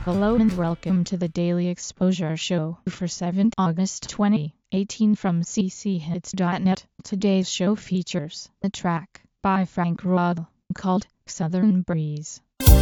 Hello and welcome to the Daily Exposure Show for 7th August 2018 from cchits.net. Today's show features a track by Frank Rodel called Southern Breeze.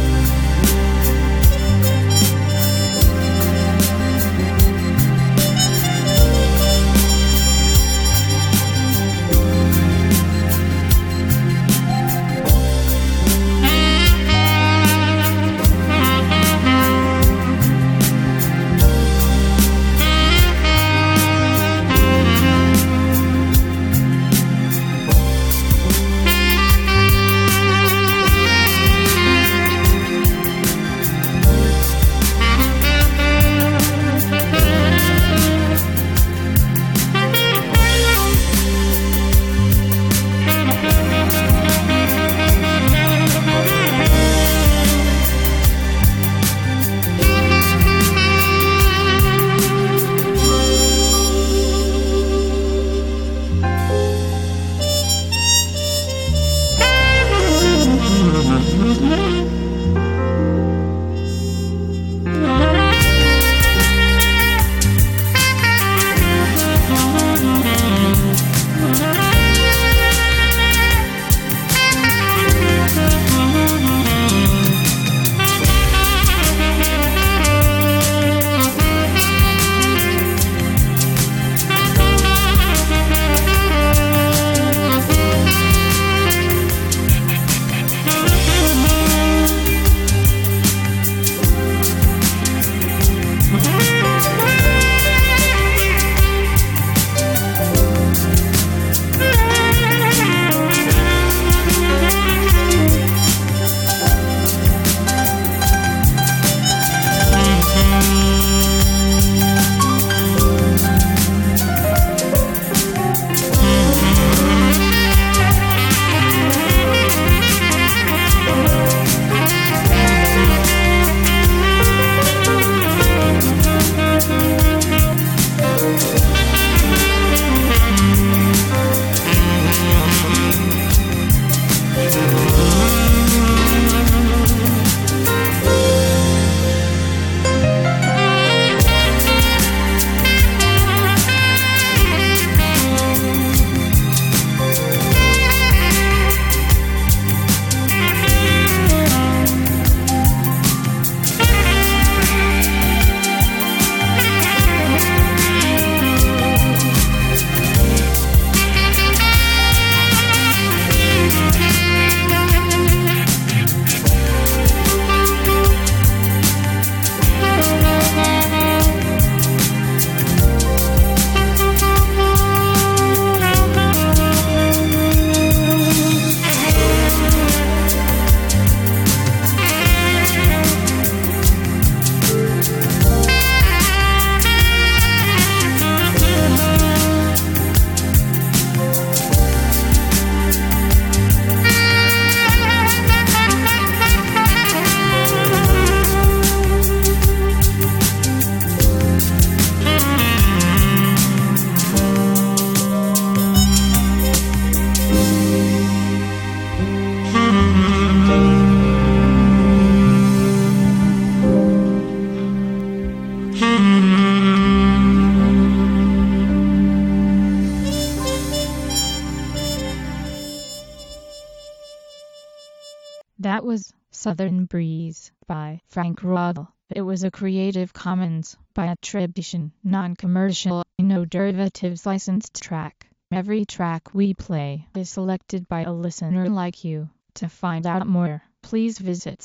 That was Southern Breeze by Frank Rodel. It was a Creative Commons by attribution, non-commercial, no derivatives licensed track. Every track we play is selected by a listener like you. To find out more, please visit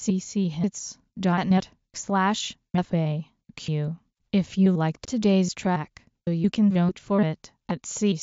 cchits.net/FAQ. If you liked today's track, you can vote for it at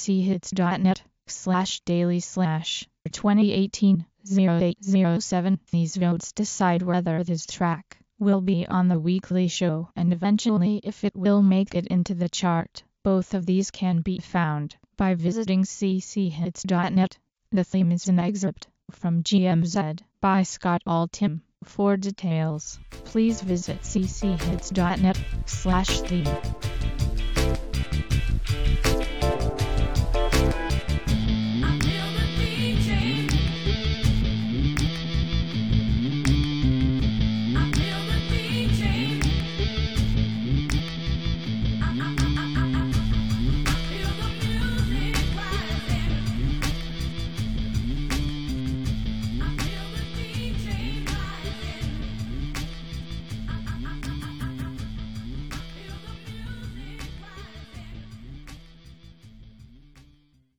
cchits.net/daily/2018-0807. These votes decide whether this track will be on the weekly show and eventually if it will make it into the chart. Both of these can be found by visiting cchits.net. The theme is an excerpt from GMZ by Scott Altham. For details, please visit cchits.net/theme.